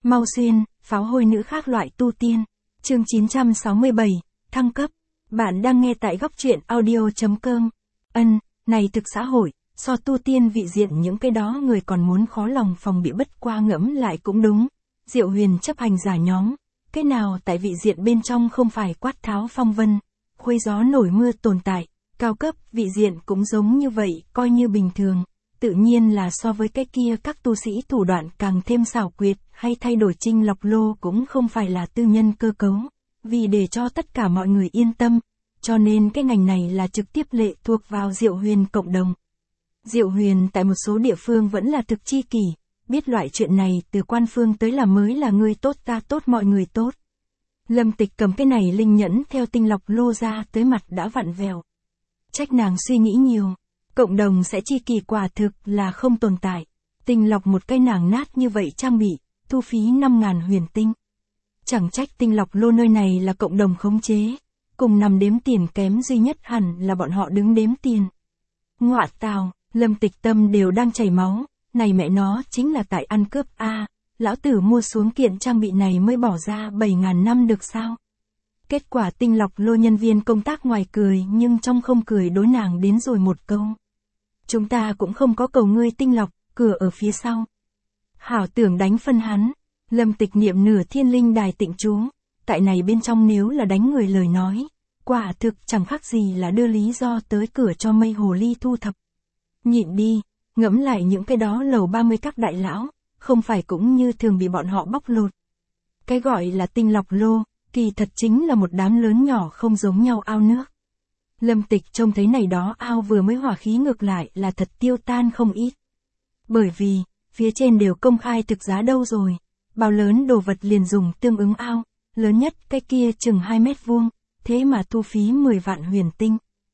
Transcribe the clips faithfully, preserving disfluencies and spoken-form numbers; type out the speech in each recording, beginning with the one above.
Mau xuyên, pháo hôi nữ khác loại tu tiên. Chương chín trăm sáu mươi bảy, thăng cấp. Bạn đang nghe tại góc truyện audio chấm com. Ân, này thực xã hội, so tu tiên vị diện những cái đó người còn muốn khó lòng phòng bị bất qua ngẫm lại cũng đúng. Diệu Huyền chấp hành giả nhóm, cái nào tại vị diện bên trong không phải quát tháo phong vân, khuấy gió nổi mưa tồn tại, cao cấp vị diện cũng giống như vậy, coi như bình thường. Tự nhiên là so với cái kia các tu sĩ thủ đoạn càng thêm xảo quyệt hay thay đổi trinh lọc lô cũng không phải là tư nhân cơ cấu. Vì để cho tất cả mọi người yên tâm, cho nên cái ngành này là trực tiếp lệ thuộc vào Diệu Huyền cộng đồng. Diệu Huyền tại một số địa phương vẫn là thực chi kỷ, biết loại chuyện này từ quan phương tới là mới là người tốt ta tốt mọi người tốt. Lâm Tịch cầm cái này linh nhẫn theo tinh lọc lô ra tới mặt đã vặn vẹo. Trách nàng suy nghĩ nhiều. Cộng đồng sẽ chi kỳ quả thực là không tồn tại. Tinh lọc một cái nàng nát như vậy trang bị, thu phí năm ngàn huyền tinh. Chẳng trách tinh lọc lô nơi này là cộng đồng khống chế. Cùng nằm đếm tiền kém duy nhất hẳn là bọn họ đứng đếm tiền. Ngọa tào, Lâm Tịch tâm đều đang chảy máu. Này mẹ nó chính là tại ăn cướp a. Lão tử mua xuống kiện trang bị này mới bỏ ra bảy ngàn năm được sao? Kết quả tinh lọc lô nhân viên công tác ngoài cười nhưng trong không cười đối nàng đến rồi một câu. Chúng ta cũng không có cầu ngươi tinh lọc, cửa ở phía sau. Hảo tưởng đánh phân hắn. Lâm Tịch niệm nửa thiên linh đài tịnh chú. Tại này bên trong nếu là đánh người lời nói, quả thực chẳng khác gì là đưa lý do tới cửa cho mây hồ ly thu thập. Nhịn đi, ngẫm lại những cái đó lầu ba mươi các đại lão, không phải cũng như thường bị bọn họ bóc lột. Cái gọi là tinh lọc lô, kỳ thật chính là một đám lớn nhỏ không giống nhau ao nước. Lâm Tịch trông thấy này đó ao vừa mới hỏa khí ngược lại là thật tiêu tan không ít. Bởi vì, phía trên đều công khai thực giá đâu rồi, bao lớn đồ vật liền dùng tương ứng ao, lớn nhất cái kia chừng hai mét vuông, thế mà thu phí mười vạn huyền tinh.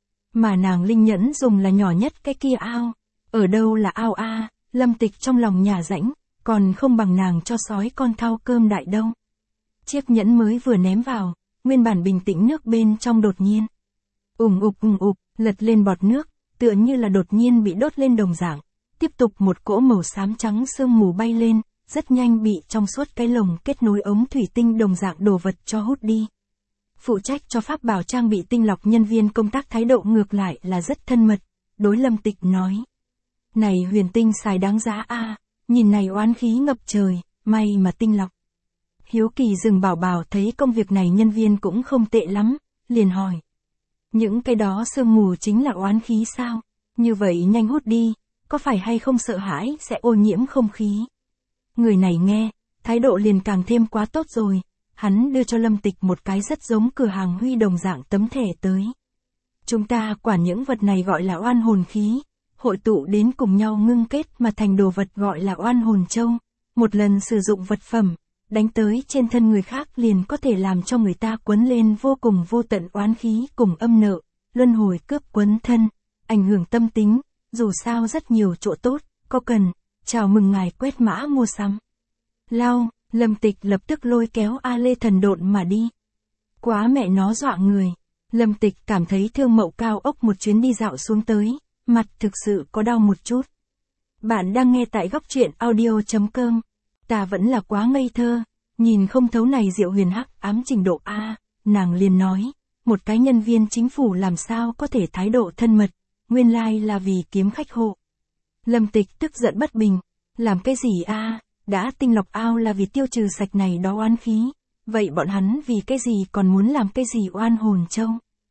Mà nàng linh nhẫn dùng là nhỏ nhất cái kia ao, ở đâu là ao a? Lâm Tịch trong lòng nhà rãnh, còn không bằng nàng cho sói con thao cơm đại đâu. Chiếc nhẫn mới vừa ném vào, nguyên bản bình tĩnh nước bên trong đột nhiên. Ùng ục ùng ục, lật lên bọt nước, tựa như là đột nhiên bị đốt lên đồng dạng. Tiếp tục một cỗ màu xám trắng sương mù bay lên, rất nhanh bị trong suốt cái lồng kết nối ống thủy tinh đồng dạng đồ vật cho hút đi. Phụ trách cho pháp bảo trang bị tinh lọc nhân viên công tác thái độ ngược lại là rất thân mật, đối Lâm Tịch nói. Này huyền tinh xài đáng giá a, nhìn này oán khí ngập trời, may mà tinh lọc. Hiếu kỳ dừng bảo bảo thấy công việc này nhân viên cũng không tệ lắm, liền hỏi. Những cái đó sương mù chính là oán khí sao? Như vậy nhanh hút đi, có phải hay không sợ hãi sẽ ô nhiễm không khí? Người này nghe, thái độ liền càng thêm quá tốt rồi, hắn đưa cho Lâm Tịch một cái rất giống cửa hàng huy đồng dạng tấm thẻ tới. Chúng ta quản những vật này gọi là oan hồn khí, hội tụ đến cùng nhau ngưng kết mà thành đồ vật gọi là oan hồn châu. Một lần sử dụng vật phẩm, đánh tới trên thân người khác liền có thể làm cho người ta quấn lên vô cùng vô tận oán khí cùng âm nợ, luân hồi cướp quấn thân, ảnh hưởng tâm tính, dù sao rất nhiều chỗ tốt, có cần, chào mừng ngài quét mã mua sắm. Lao, Lâm Tịch lập tức lôi kéo A Lê thần độn mà đi. Quá mẹ nó dọa người, Lâm Tịch cảm thấy thương mậu cao ốc một chuyến đi dạo xuống tới, mặt thực sự có đau một chút. Bạn đang nghe tại góc truyện audio chấm com. Ta vẫn là quá ngây thơ, nhìn không thấu này Diệu Huyền hắc ám trình độ A, nàng liền nói, một cái nhân viên chính phủ làm sao có thể thái độ thân mật, nguyên lai là vì kiếm khách hộ. Lâm Tịch tức giận bất bình, làm cái gì A, đã tinh lọc ao là vì tiêu trừ sạch này đó oán khí, vậy bọn hắn vì cái gì còn muốn làm cái gì oan hồn châu?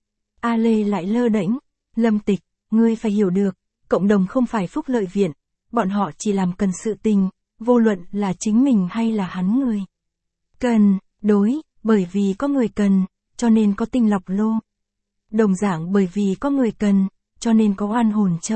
A Lê lại lơ đễnh, Lâm Tịch, ngươi phải hiểu được, cộng đồng không phải phúc lợi viện, bọn họ chỉ làm cần sự tình. Vô luận là chính mình hay là hắn người. Cần, đối, bởi vì có người cần, cho nên có tinh lọc lô. Đồng dạng bởi vì có người cần, cho nên có oan hồn châu.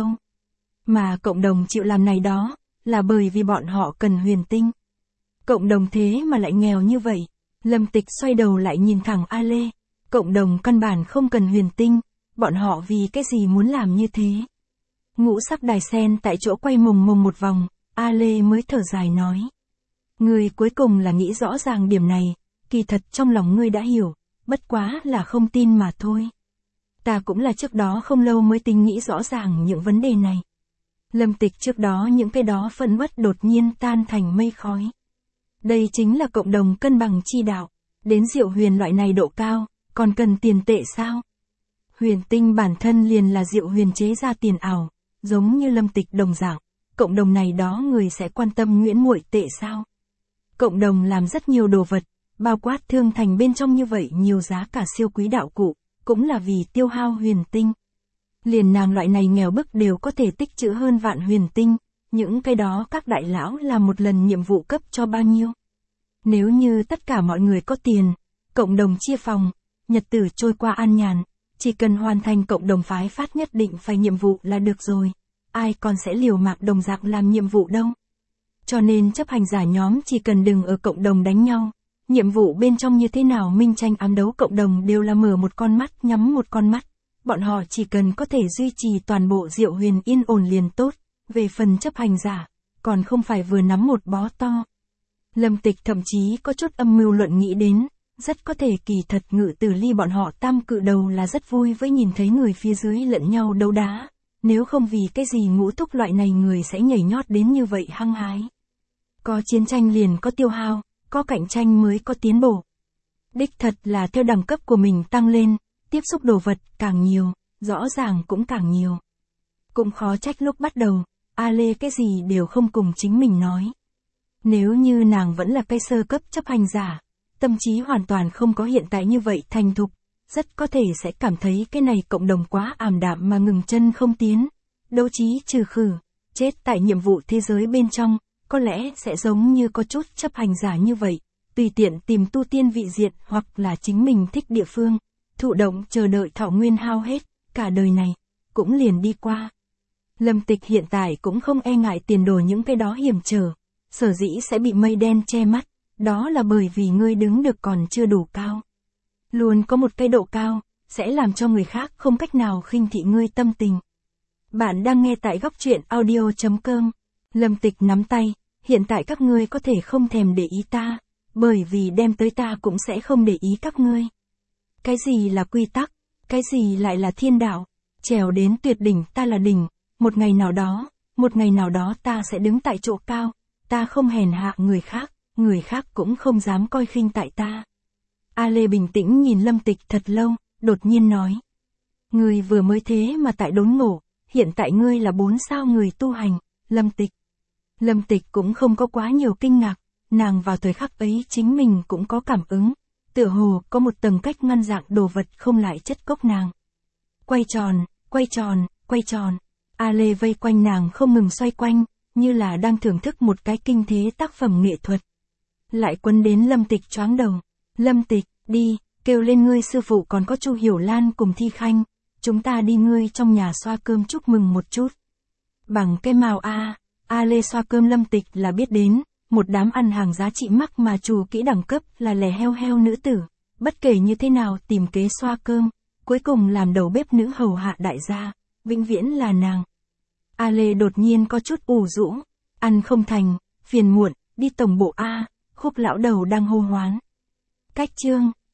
Mà cộng đồng chịu làm này đó, là bởi vì bọn họ cần huyền tinh. Cộng đồng thế mà lại nghèo như vậy. Lâm Tịch xoay đầu lại nhìn thẳng A Lê. Cộng đồng căn bản không cần huyền tinh, bọn họ vì cái gì muốn làm như thế. Ngũ sắc đài sen tại chỗ quay mùng mùng một vòng. A Lê mới thở dài nói. Ngươi cuối cùng là nghĩ rõ ràng điểm này, kỳ thật trong lòng ngươi đã hiểu, bất quá là không tin mà thôi. Ta cũng là trước đó không lâu mới tính nghĩ rõ ràng những vấn đề này. Lâm Tịch trước đó những cái đó phân uất đột nhiên tan thành mây khói. Đây chính là cộng đồng cân bằng chi đạo. Đến Diệu Huyền loại này độ cao, còn cần tiền tệ sao? Huyền Tinh bản thân liền là Diệu Huyền chế ra tiền ảo, giống như Lâm Tịch đồng dạng. Cộng đồng này đó người sẽ quan tâm Nguyễn Muội tệ sao? Cộng đồng làm rất nhiều đồ vật, bao quát thương thành bên trong như vậy nhiều giá cả siêu quý đạo cụ, cũng là vì tiêu hao huyền tinh. Liền nàng loại này nghèo bức đều có thể tích trữ hơn vạn huyền tinh, những cái đó các đại lão làm một lần nhiệm vụ cấp cho bao nhiêu. Nếu như tất cả mọi người có tiền, cộng đồng chia phòng, nhật tử trôi qua an nhàn, chỉ cần hoàn thành cộng đồng phái phát nhất định phải nhiệm vụ là được rồi, ai còn sẽ liều mạng đồng dạng làm nhiệm vụ đâu. Cho nên chấp hành giả nhóm chỉ cần đừng ở cộng đồng đánh nhau, nhiệm vụ bên trong như thế nào minh tranh ám đấu cộng đồng đều là mở một con mắt nhắm một con mắt, bọn họ chỉ cần có thể duy trì toàn bộ Diệu Huyền yên ổn liền tốt, về phần chấp hành giả, còn không phải vừa nắm một bó to. Lâm Tịch thậm chí có chút âm mưu luận nghĩ đến, rất có thể kỳ thật Ngự Tử Ly bọn họ tam cự đầu là rất vui với nhìn thấy người phía dưới lẫn nhau đấu đá, nếu không vì cái gì ngũ thúc loại này người sẽ nhảy nhót đến như vậy hăng hái. Có chiến tranh liền có tiêu hao, có cạnh tranh mới có tiến bộ. Đích thật là theo đẳng cấp của mình tăng lên, tiếp xúc đồ vật càng nhiều, rõ ràng cũng càng nhiều. Cũng khó trách lúc bắt đầu, A Lê cái gì đều không cùng chính mình nói. Nếu như nàng vẫn là cây sơ cấp chấp hành giả, tâm trí hoàn toàn không có hiện tại như vậy thành thục, rất có thể sẽ cảm thấy cái này cộng đồng quá ảm đạm mà ngừng chân không tiến. Đấu trí trừ khử, chết tại nhiệm vụ thế giới bên trong, có lẽ sẽ giống như có chút chấp hành giả như vậy, tùy tiện tìm tu tiên vị diện hoặc là chính mình thích địa phương, thụ động chờ đợi thọ nguyên hao hết, cả đời này, cũng liền đi qua. Lâm Tịch hiện tại cũng không e ngại tiền đồ những cái đó hiểm trở, sở dĩ sẽ bị mây đen che mắt, đó là bởi vì ngươi đứng được còn chưa đủ cao. Luôn có một cái độ cao, sẽ làm cho người khác không cách nào khinh thị ngươi tâm tình. Bạn đang nghe tại góc truyện audio chấm com. Lâm Tịch nắm tay, hiện tại các ngươi có thể không thèm để ý ta, bởi vì đem tới ta cũng sẽ không để ý các ngươi. Cái gì là quy tắc, cái gì lại là thiên đạo, trèo đến tuyệt đỉnh ta là đỉnh, một ngày nào đó, một ngày nào đó ta sẽ đứng tại chỗ cao, ta không hèn hạ người khác, người khác cũng không dám coi khinh tại ta. A Lê bình tĩnh nhìn Lâm Tịch thật lâu, đột nhiên nói. Ngươi vừa mới thế mà tại đốn ngộ, hiện tại ngươi là bốn sao người tu hành, Lâm Tịch. Lâm Tịch cũng không có quá nhiều kinh ngạc, nàng vào thời khắc ấy chính mình cũng có cảm ứng, tựa hồ có một tầng cách ngăn dạng đồ vật không lại chất cốc nàng. Quay tròn, quay tròn, quay tròn, A Lê vây quanh nàng không ngừng xoay quanh, như là đang thưởng thức một cái kinh thế tác phẩm nghệ thuật. Lại quấn đến Lâm Tịch choáng đầu. Lâm Tịch, đi, kêu lên ngươi sư phụ còn có Chu Hiểu Lan cùng Thi Khanh, chúng ta đi ngươi trong nhà xoa cơm chúc mừng một chút. Bằng cái màu A, A Lê xoa cơm Lâm Tịch là biết đến, một đám ăn hàng giá trị mắc mà chủ kỹ đẳng cấp là lẻ heo heo nữ tử, bất kể như thế nào tìm kế xoa cơm, cuối cùng làm đầu bếp nữ hầu hạ đại gia, vĩnh viễn là nàng. A Lê đột nhiên có chút ủ rũ, ăn không thành, phiền muộn, đi tổng bộ A, Khúc lão đầu đang hô hoán. Cách chương